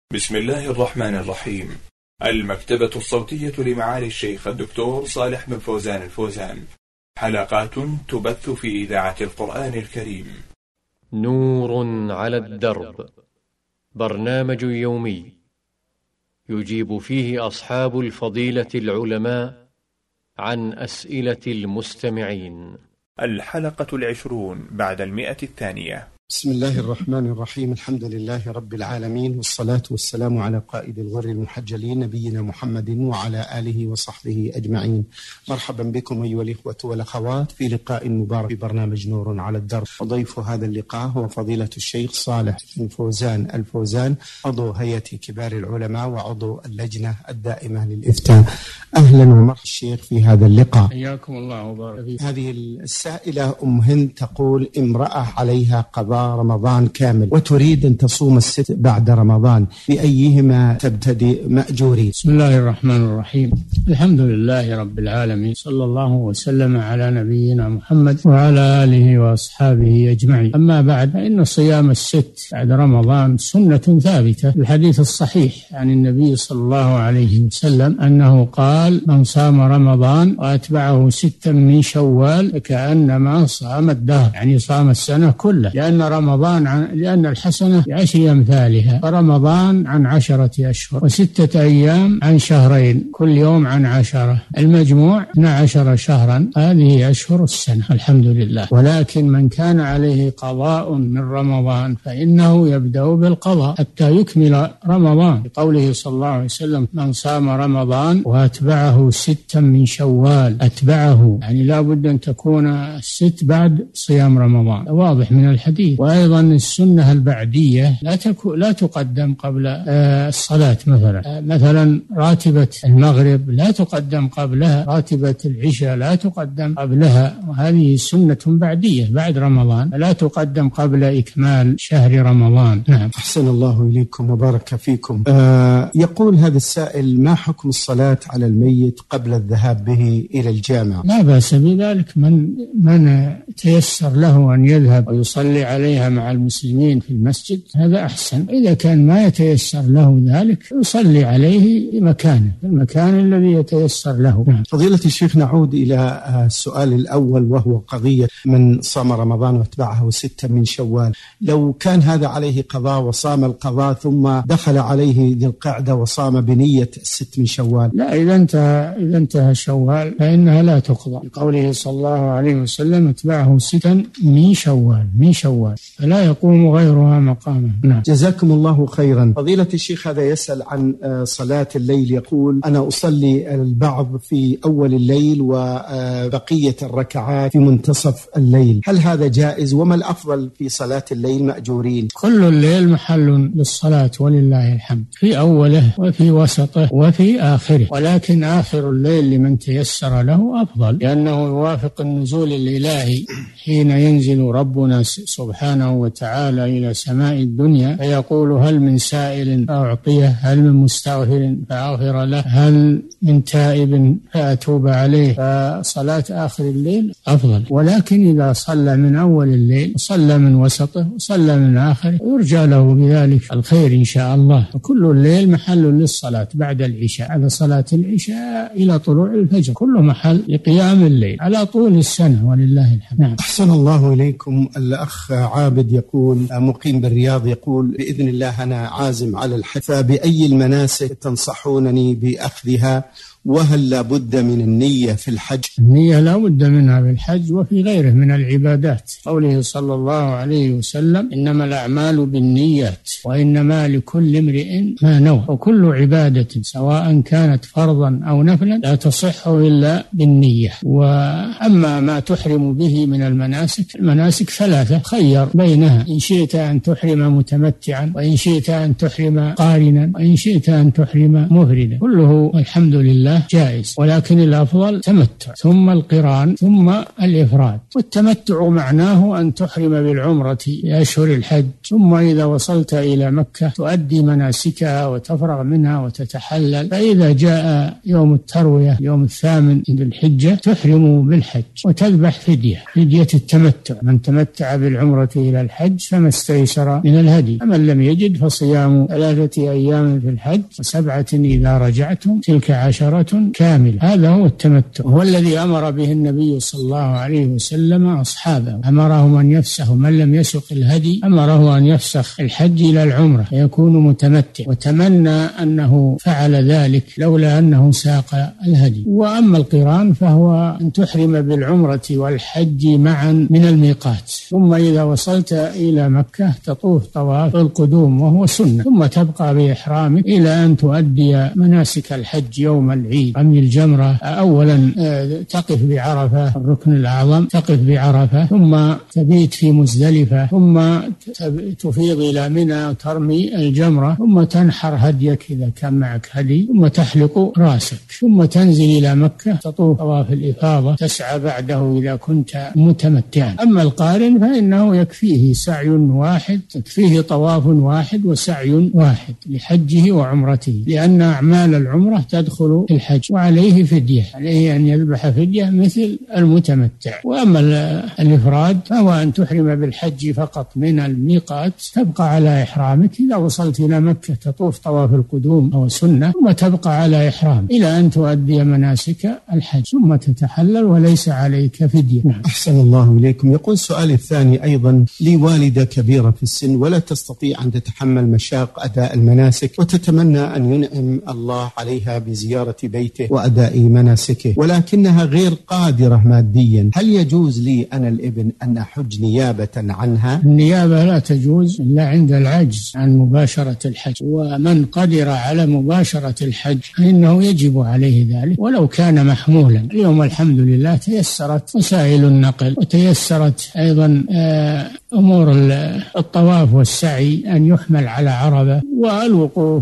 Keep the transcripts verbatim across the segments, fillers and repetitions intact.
بسم الله الرحمن الرحيم. المكتبة الصوتية لمعالي الشيخ الدكتور صالح بن فوزان الفوزان، حلقات تبث في إذاعة القرآن الكريم. نور على الدرب، برنامج يومي يجيب فيه أصحاب الفضيلة العلماء عن أسئلة المستمعين. الحلقة العشرون بعد المئة الثانية. بسم الله الرحمن الرحيم. الحمد لله رب العالمين، والصلاة والسلام على قائد الغر المحجلين نبينا محمد وعلى آله وصحبه أجمعين. مرحبا بكم أيها الإخوة والأخوات في لقاء مبارك في برنامج نور على الدرب. وضيف هذا اللقاء هو فضيلة الشيخ صالح بن فوزان الفوزان، عضو هيئة كبار العلماء وعضو اللجنة الدائمة للإفتاء. أهلا ومرحبا الشيخ في هذا اللقاء. حياكم الله وبارك فيكم. هذه السائلة أم هند تقول: امرأة عليها قضاء رمضان كامل وتريد أن تصوم الست بعد رمضان، بأيهما تبتدئ مأجورين؟ بسم الله الرحمن الرحيم. الحمد لله رب العالمين، صلى الله وسلم على نبينا محمد وعلى آله وأصحابه أجمعين. أما بعد، فإن صيام الست بعد رمضان سنة ثابتة. الحديث الصحيح عن النبي صلى الله عليه وسلم أنه قال: من صام رمضان وأتبعه ستا من شوال كأنما صام الدهر، يعني صام السنة كلها، لأن رمضان عن لأن الحسنة بعشر أمثالها، فرمضان عن عشرة أشهر، وستة أيام عن شهرين، كل يوم عن عشرة، المجموع اثنا عشر شهرا. هذه أشهر السنة الحمد لله. ولكن من كان عليه قضاء من رمضان فإنه يبدأ بالقضاء حتى يكمل رمضان، بقوله صلى الله عليه وسلم: من صام رمضان وأتبعه ستا من شوال. أتبعه يعني لا بد أن تكون الست بعد صيام رمضان، واضح من الحديث. وأيضا السنة البعدية لا تكون لا تقدم قبل آه الصلاة. مثلا آه مثلا راتبة المغرب لا تقدم قبلها، راتبة العشاء لا تقدم قبلها، وهذه سنة بعدية بعد رمضان، لا تقدم قبل إكمال شهر رمضان. نعم. أحسن الله إليكم وبارك فيكم. آه يقول هذا السائل: ما حكم الصلاة على الميت قبل الذهاب به إلى الجامع؟ لا بأس بذلك، من من تيسر له أن يذهب ويصلي عليها مع المسلمين في المسجد هذا أحسن. إذا كان ما يتيسر له ذلك يصلي عليه في مكانه، في المكان الذي يتيسر له. فضيلة الشيخ، نعود إلى السؤال الأول، وهو قضية من صام رمضان واتبعه ستة من شوال. لو كان هذا عليه قضاء وصام القضاء ثم دخل عليه ذي القعدة وصام بنية الست من شوال، لا، إذا انتهى إذا انتهى شوال فإنها لا تقضى، لقوله صلى الله عليه وسلم: اتبعه ستا من شوال، من شوال، فلا يقوم غيرها مقامه. نعم. جزاكم الله خيرا. فضيلة الشيخ هذا يسأل عن صلاة الليل، يقول: أنا أصلي البعض في أول الليل وبقية الركعات في منتصف الليل، هل هذا جائز؟ وما الأفضل في صلاة الليل مأجورين؟ كل الليل محل للصلاة ولله الحمد، في أوله وفي وسطه وفي آخره، ولكن آخر الليل لمن تيسر له أفضل، لأنه يوافق النزول الإلهي حين ينزل ربنا سبحانه وتعالى إلى سماء الدنيا فيقول: هل من سائل فأعطيه، هل من مستغفر فأغفر له، هل من تائب فأتوب عليه. فصلاة آخر الليل أفضل، ولكن إذا صلى من أول الليل وصلى من وسطه وصلى من آخره يرجى له بذلك الخير إن شاء الله. وكل الليل محل للصلاة بعد العشاء، على صلاة العشاء إلى طلوع الفجر، كله محل لقيام الليل على طول السنة ولله الحمد. نعم. أحسن الله إليكم. الأخ عابد يقول، مقيم بالرياض، يقول: بإذن الله أنا عازم على الحج، فبأي المناسك تنصحونني بأخذها؟ وهل لا بد من النية في الحج؟ النية لا بد منها في الحج وفي غيره من العبادات، قوله صلى الله عليه وسلم: إنما الأعمال بالنيات وإنما لكل امرئ ما نوى. وكل عبادة سواء كانت فرضا أو نفلا لا تصح إلا بالنية. وأما ما تحرم به من المناسك، المناسك ثلاثة، خير بينها، إن شئت أن تحرم متمتعا، وإن شئت أن تحرم قارنا، وإن شئت أن تحرم مفردا، كله الحمد لله العمرة جائز، ولكن الأفضل تمتع ثم القران ثم الإفراد. والتمتع معناه أن تحرم بالعمرة لأشهر الحج، ثم إذا وصلت إلى مكة تؤدي مناسكها وتفرغ منها وتتحلل، فإذا جاء يوم التروية يوم الثامن ذي الحجة تحرم بالحج وتذبح فدية فدية التمتع. من تمتع بالعمرة إلى الحج فما استيسر من الهدي، فمن لم يجد فصيام ثلاثة أيام في الحج وسبعة إذا رجعتم تلك عشرة كاملة. هذا هو التمتع، هو الذي أمر به النبي صلى الله عليه وسلم أصحابه، أمرهم أن يفسخوا من لم يسق الهدي أمره أن يفسخ الحج إلى العمرة فيكون متمتع، وتمنى أنه فعل ذلك لولا أنه ساق الهدي. وأما القران فهو أن تحرم بالعمرة والحج معا من الميقات، ثم إذا وصلت إلى مكة تطوف طواف القدوم وهو سنة، ثم تبقى بإحرامك إلى أن تؤدي مناسك الحج يوم العيد، رمي الجمرة أولا، تقف بعرفة الركن الأعظم، تقف بعرفة ثم تبيت في مزدلفة، ثم تفيض إلى منى وترمي الجمرة، ثم تنحر هديك إذا كان معك هدي، ثم تحلق رأسك، ثم تنزل إلى مكة تطوف طواف الإفاضة، تسعى بعده إذا كنت متمتعا. أما القارن فإنه يكفيه سعي واحد، يكفيه طواف واحد وسعي واحد لحجه وعمرته، لأن أعمال العمرة تدخل في الحج، وعليه فدية، عليه أن يذبح فدية مثل المتمتع. وأما الإفراد فهو أن تحرم بالحج فقط من الميقات، تبقى على إحرامك، إذا وصلت إلى مكة تطوف طواف القدوم أو سنة، ثم تبقى على إحرام إلى أن تؤدي مناسك الحج، ثم تتحلل وليس عليك فدية. نعم. أحسن الله إليكم. يقول السؤال الثاني أيضا: لي والدة كبيرة في السن ولا تستطيع أن تتحمل مشاق أداء المناسك، وتتمنى أن ينعم الله عليها بزيارة بيته وأداء مناسكه، ولكنها غير قادرة ماديا، هل يجوز لي أنا الابن أن أحج نيابة عنها؟ النيابة لا تجوز إلا عند العجز عن مباشرة الحج، ومن قدر على مباشرة الحج فإنه يجب عليه ذلك ولو كان محمولا. اليوم الحمد لله تيسرت وسائل النقل، وتيسرت أيضا أمور الطواف والسعي أن يحمل على عرفة، والوقوف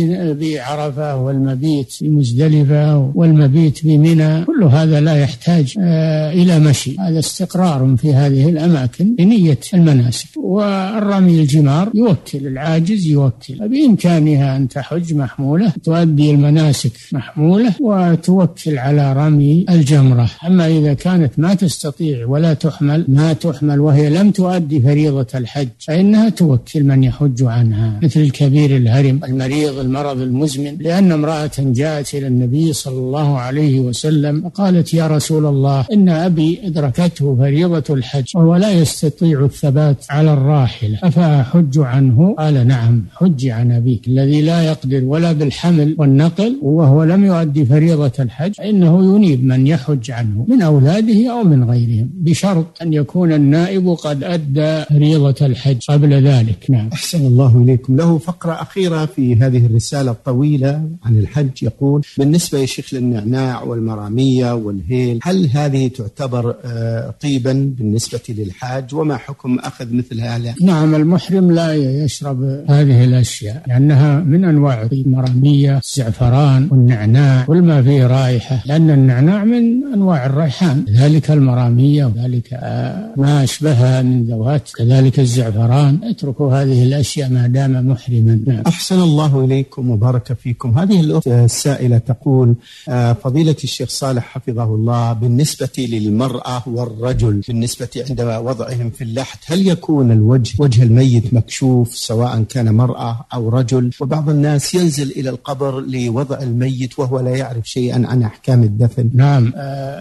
بعرفة والمبيت بمزدلفة والمبيت بمنى، كل هذا لا يحتاج إلى مشي، هذا استقرار في هذه الأماكن بنية المناسك. والرمي الجمار يوكل، العاجز يوكل، بإمكانها أن تحج محمولة، تؤدي المناسك محمولة، وتوكل على رمي الجمرة. أما إذا كانت ما تستطيع ولا تحمل ما تحمل وهي لم تؤدي فريضة الحج فإنها توكل من يحج عنها، مثل الكبير الهرم، المريض، المرض المزمن. لأن امرأة جاءت إلى النبي صلى الله عليه وسلم وقالت: يا رسول الله، إن أبي أدركته فريضة الحج وهو لا يستطيع الثبات على الراحلة، أفأحج عنه؟ قال: نعم، حج عن أبيك الذي لا يقدر ولا بالحمل والنقل وهو لم يؤدي فريضة الحج، فإنه ينيب من يحج عنه من أولاده أو من غيرهم، بشرط أن يكون النائب قد أدى فريضة الحج قبل ذلك. نعم. أحسن الله إليكم. له فقرة أخيرة في هذه الرسالة الطويلة عن الحج، يقول: بالنسبة يا شيخ للنعناع والمرامية والهيل، هل هذه تعتبر طيبا بالنسبة للحاج؟ وما حكم أخذ مثل هذا؟ نعم، المحرم لا يشرب هذه الأشياء لأنها من أنواع الطيب، المرامية، الزعفران والنعناع، كل ما فيه رائحة، لأن النعناع من أنواع الريحان، ذلك المرامية وذلك ما أشبهها من ذوات، كذلك الزعفران. اتركوا هذه الأشياء ما دام محرما. نعم. أحسن الله إليكم وبارك فيكم. هذه الأخت السائلة تقول: فضيلة الشيخ صالح حفظه الله، بالنسبة للمرأة والرجل بالنسبة عند وضعهم في اللحد، هل يكون الوجه وجه الميت مكشوف سواء كان مرأة أو رجل؟ وبعض الناس ينزل إلى القبر لوضع الميت وهو لا يعرف شيئا عن أحكام الدفن. نعم،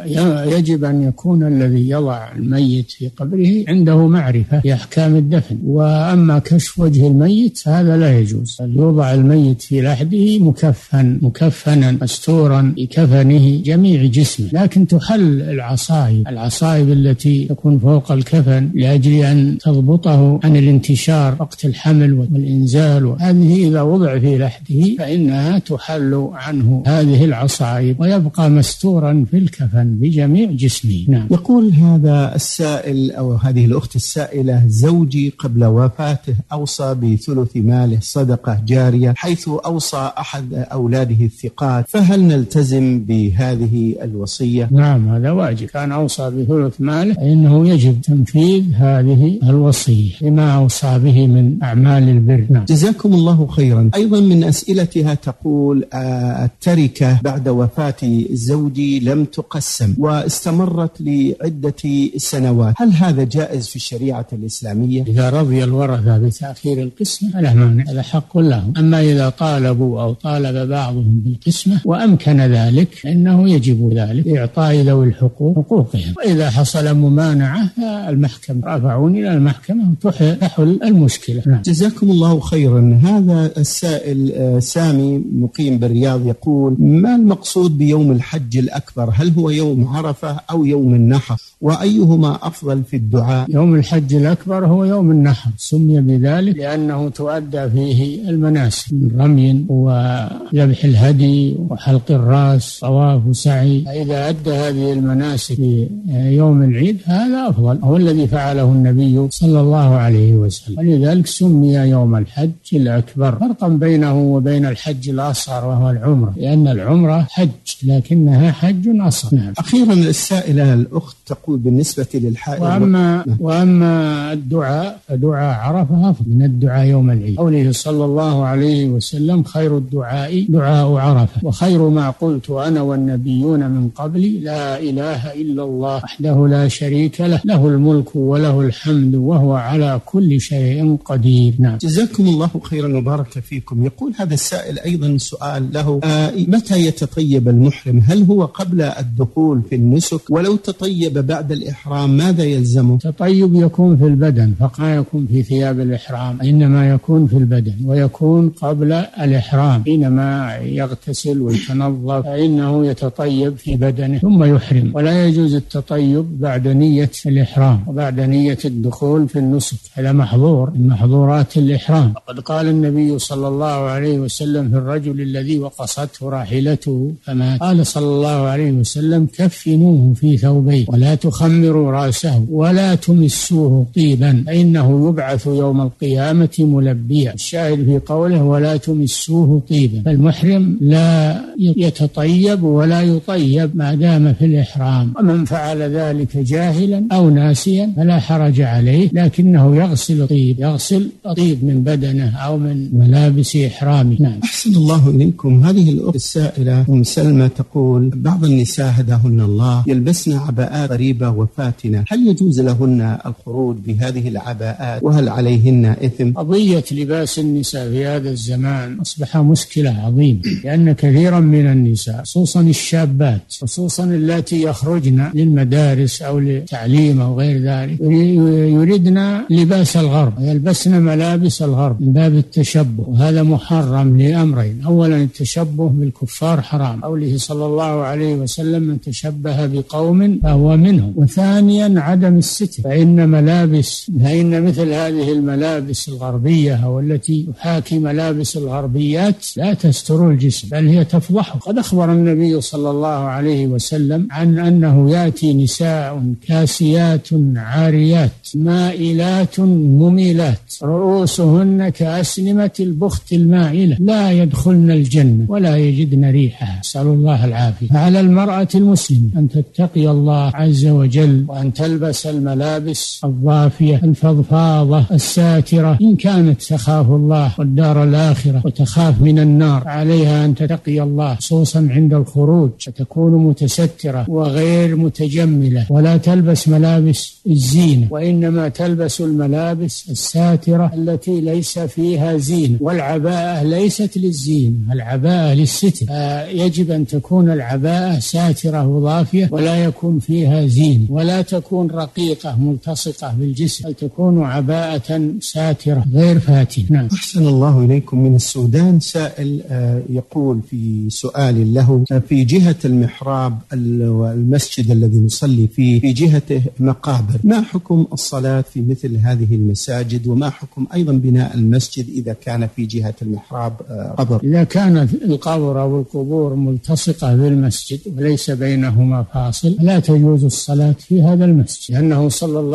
يجب أن يكون الذي يضع الميت في قبره عنده معرفة بأحكام الدفن. وأما كشف وجه الميت هذا لا يجوز، يوضع الميت في لحده مكفن مكفنا مستورا بكفنه جميع جسمه، لكن تحل العصائب العصائب التي تكون فوق الكفن لأجل أن تضبطه عن الانتشار وقت الحمل والإنزال، وهذه إذا وضع في لحده فإنها تحل عنه هذه العصائب ويبقى مستورا في الكفن بجميع جسمه. نعم. يقول هذا السائل أو هذه الأخت السائلة السائلة: زوجي قبل وفاته أوصى بثلث ماله صدقة جارية حيث أوصى أحد أولاده الثقات، فهل نلتزم بهذه الوصية؟ نعم، هذا واجب. كان أوصى بثلث ماله فإنه يجب تنفيذ هذه الوصية لما أوصى به من أعمال البر. نعم. جزاكم الله خيرا. أيضا من أسئلتها تقول: التركة بعد وفاة زوجي لم تقسم واستمرت لعدة سنوات، هل هذا جائز في الشريعة الإسلامية؟ إذا رضي الورثة بتأخير القسمة فلا مانع، هذا حق لهم. أما إذا طالبوا أو طالب بعضهم بالقسمة وأمكن ذلك فإنه يجب ذلك إعطاء ذوي الحقوق حقوقهم، وإذا حصل ممانعة فالمحكمة رافعون إلى المحكمة تحل المشكلة. نعم. جزاكم الله خيرا. هذا السائل سامي مقيم بالرياض يقول: ما المقصود بيوم الحج الأكبر؟ هل هو يوم عرفة أو يوم النحر؟ وأيهما أفضل في الدعاء؟ يوم الحج الأكبر هو يوم النحر، سمي بذلك لأنه تؤدى فيه المناسك من رمي وذبح الهدي وحلق الرأس طواف وسعي. فإذا أدى هذه المناسك في يوم العيد هذا أفضل، هو الذي فعله النبي صلى الله عليه وسلم، ولذلك سمي يوم الحج الأكبر، فرقا بينه وبين الحج الأصغر وهو العمرة، لأن العمرة حج لكنها حج أصغر. نعم. أخيرا السائلة الأخت تقول: بالنسبة للحائض وأما, و... وأما الدعاء فدعاء عرفة أفضل من الدعاء يوم العيد، قوله صلى الله عليه وسلم: خير الدعاء دعاء عرفة، وخير ما قلت أنا والنبيون من قبلي لا إله إلا الله وحده لا شريك له له الملك وله الحمد وهو على كل شيء قدير. نعم. جزاكم الله خيرا وبارك فيكم. يقول هذا السائل أيضا سؤال له: آه متى يتطيب المحرم؟ هل هو قبل الدخول في النسك؟ ولو تطيب بعد الإحرام ماذا يلزمه؟ تطيب يكون في البدن فقط، لا يكون في ثياب الإحرام، إنما يكون في البدن، ويكون قبل الإحرام حينما يغتسل ويتنظف فإنه يتطيب في بدنه ثم يحرم، ولا يجوز التطيب بعد نية الإحرام وبعد نية الدخول في النسك، هذا محظور من محظورات الإحرام. وقد قال النبي صلى الله عليه وسلم في الرجل الذي وقصته راحلته فمات، قال صلى الله عليه وسلم: كفنوه في ثوبيه ولا تخمروا رأسه ولا تمسوه طيبا فإنه يبعث يوم القيامة ملبيا. الشاهد في قوله ولا تمسوه طيبا، فالمحرم لا يتطيب ولا يطيب ما دام في الإحرام، ومن فعل ذلك جاهلا أو ناسيا فلا حرج عليه، لكنه يغسل طيب يغسل طيب من بدنه أو من ملابس إحرامه. نعم. أحسن الله إليكم. هذه الأخت السائلة أم سلمى تقول: بعض النساء هداهن الله يلبسن عباءات قريبة وفاتنة، هل يجوز لهن الخروج بهذه العباءات وهل عليهن إثم؟ قضية لباس النساء في هذا الزمان أصبح مشكلة عظيمة، لأن كثيرا من النساء خصوصا الشابات خصوصا التي يخرجن للمدارس أو لتعليم أو غير ذلك يريدن لباس الغرب، يلبسن ملابس الغرب من باب التشبه، وهذا محرم لأمرين: أولا التشبه بالكفار حرام، قوله صلى الله عليه وسلم: من تشبه بقوم فهو منهم، وثانيا عدم الستر، فإن ملابس فإن مثل هذه الملابس الغربية أو التي تحاكي ملابس الغربيات لا تستر الجسم بل هي تفضحه. قد أخبر النبي صلى الله عليه وسلم عن أنه يأتي نساء كاسيات عاريات مائلات مميلات رؤوسهن كأسنمة البخت المائلة لا يدخلن الجنة ولا يجدن ريحها، نسأل الله العافية. فعلى المرأة المسلمة أن تتقي الله عز وجل وأن تلبس الملابس الضافية الفضفاضة الساترة، إن كانت تخاف الله والدار الآخرة وتخاف من النار عليها أن تتقي الله، خصوصا عند الخروج فتكون متسترة وغير متجملة، ولا تلبس ملابس الزينة، وإنما تلبس الملابس الساترة التي ليس فيها زينة، والعباءة ليست للزينة، العباءة للستر، يجب أن تكون العباءة ساترة وضافية ولا يكون فيها زينة، ولا تكون رقيقة ملتصقة بالجسم، بل تكون عباءة ساترة غير فاتنة. نعم. أحسن الله إليكم. من السودان سائل يقول في سؤال له: في جهة المحراب والمسجد الذي نصلي فيه في جهته مقابر، ما حكم الصلاة في مثل هذه المساجد؟ وما حكم أيضا بناء المسجد إذا كان في جهة المحراب قبر؟ إذا كانت القبر أو القبور ملتصقة بالمسجد وليس بينهما فاصل لا تجوز الصلاة في هذا المسجد، لأنه صلى الله عليه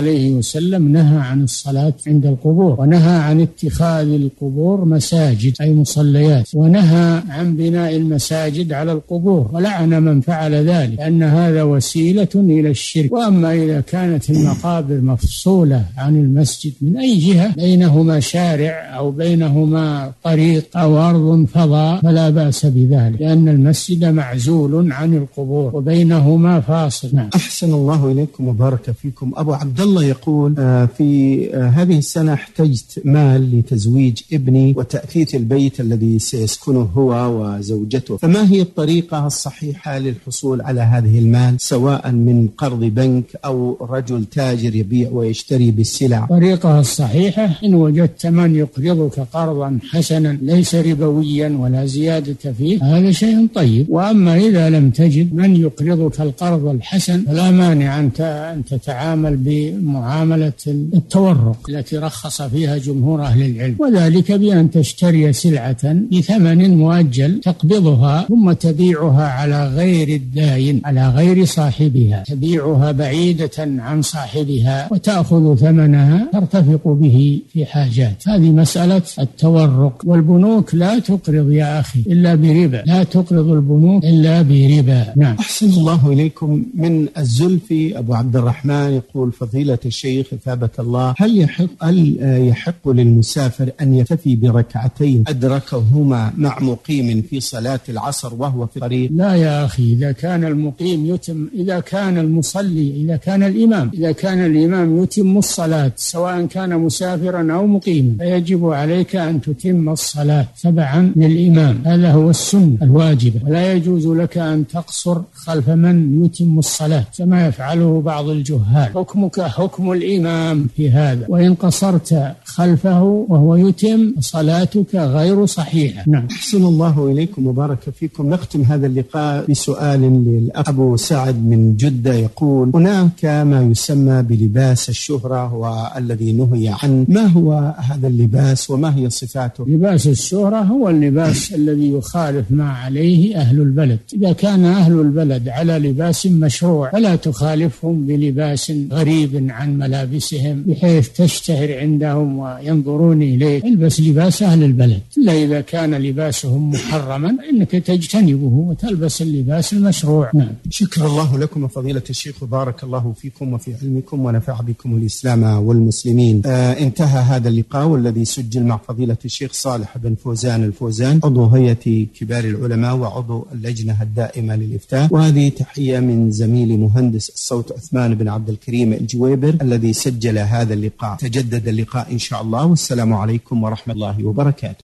عليه وسلم نهى عن الصلاة عند القبور، ونهى عن اتخاذ القبور مساجد أي مصليات، ونهى عن بناء المساجد على القبور، ولعن من فعل ذلك لأن هذا وسيلة إلى الشرك. وأما إذا كانت المقابر مفصولة عن المسجد من أي جهة، بينهما شارع أو بينهما طريق أو أرض فضاء، فلا بأس بذلك، لأن المسجد معزول عن القبور وبينهما فاصل. نعم. أحسن الله إليكم وبارك فيكم. أبو عبد الله يقول آه في آه هذه السنة احتجت مال لتزويج ابني وتأثيث البيت الذي سيسكنه هو وزوجته، فما هي الطريقة الصحيحة للحصول على هذه المال، سواء من قرض بنك أو رجل تاجر يبيع ويشتري بالسلع؟ الطريقة الصحيحة إن وجدت من يقرضك قرضا حسنا ليس ربويا ولا زيادة فيه، هذا شيء طيب. وأما إذا لم تجد من يقرضك القرض الحسن فلا مانع أن تتعامل بمعاملة التورق التي رخص فيها جمهور أهل العلم، وذلك بأن تشتري سلعة بثمن مؤجل تقبضها ثم تبيعها على غير الداين، على غير صاحبها، تبيعها بعيدة عن صاحبها وتأخذ ثمنها ترتفق به في حاجات. هذه مسألة التورق. والبنوك لا تقرض يا أخي إلا بربا، لا تقرض البنوك إلا بربا. نعم. أحسن الله إليكم. من الزلفي أبو عبد الرحمن يقول فضيلة الشيخ ثابت الله، هل يحق, هل يحق للمسافر أن يكتفي بركعتين أدركهما مع مقيم في صلاة العصر وهو في الطريق؟ لا يا أخي، إذا كان المقيم يتم، إذا كان المصلي، إذا كان الإمام إذا كان الإمام يتم الصلاة سواء كان مسافرا أو مقيما، فيجب عليك أن تتم الصلاة تبعا للإمام، هذا هو السنة الواجبة، ولا يجوز لك أن تقصر خلف من يتم الصلاة كما يفعله بعض الجهال. حكمك حكم الإمام في هذا، وإن قصرت خلفه وهو يتم صلاتك غير صحيحة. نعم. أحسن الله إليكم وبارك فيكم. نختم هذا اللقاء بسؤال للأخ أبو سعد من جدة يقول هناك ما يسمى بلباس الشهرة والذي نهي عنه، ما هو هذا اللباس وما هي صفاته؟ لباس الشهرة هو اللباس الذي يخالف ما عليه أهل البلد. إذا كان أهل البلد على لباس مشروع فلا تخالفهم بلباس غريب عن ملابسهم بحيث تشتهر عندهم وينظرون إليه. البس لباس أهل البلد، إلا إذا كان لباسهم محرما إنك تجتنبه وتلبس اللباس المشروع. نعم. شكر الله لكم وفضيلة الشيخ وبارك الله فيكم وفي علمكم ونفع بكم الإسلام والمسلمين. آه انتهى هذا اللقاء والذي سجل مع فضيلة الشيخ صالح بن فوزان الفوزان عضو هيئة كبار العلماء وعضو اللجنة الدائمة للإفتاء. وهذه تحية من زميلي مهندس الصوت عثمان بن عبد الكريم الجويبر الذي سجل هذا اللقاء. تجدد اللقاء إن شاء الله، والسلام عليكم ورحمة الله وبركاته.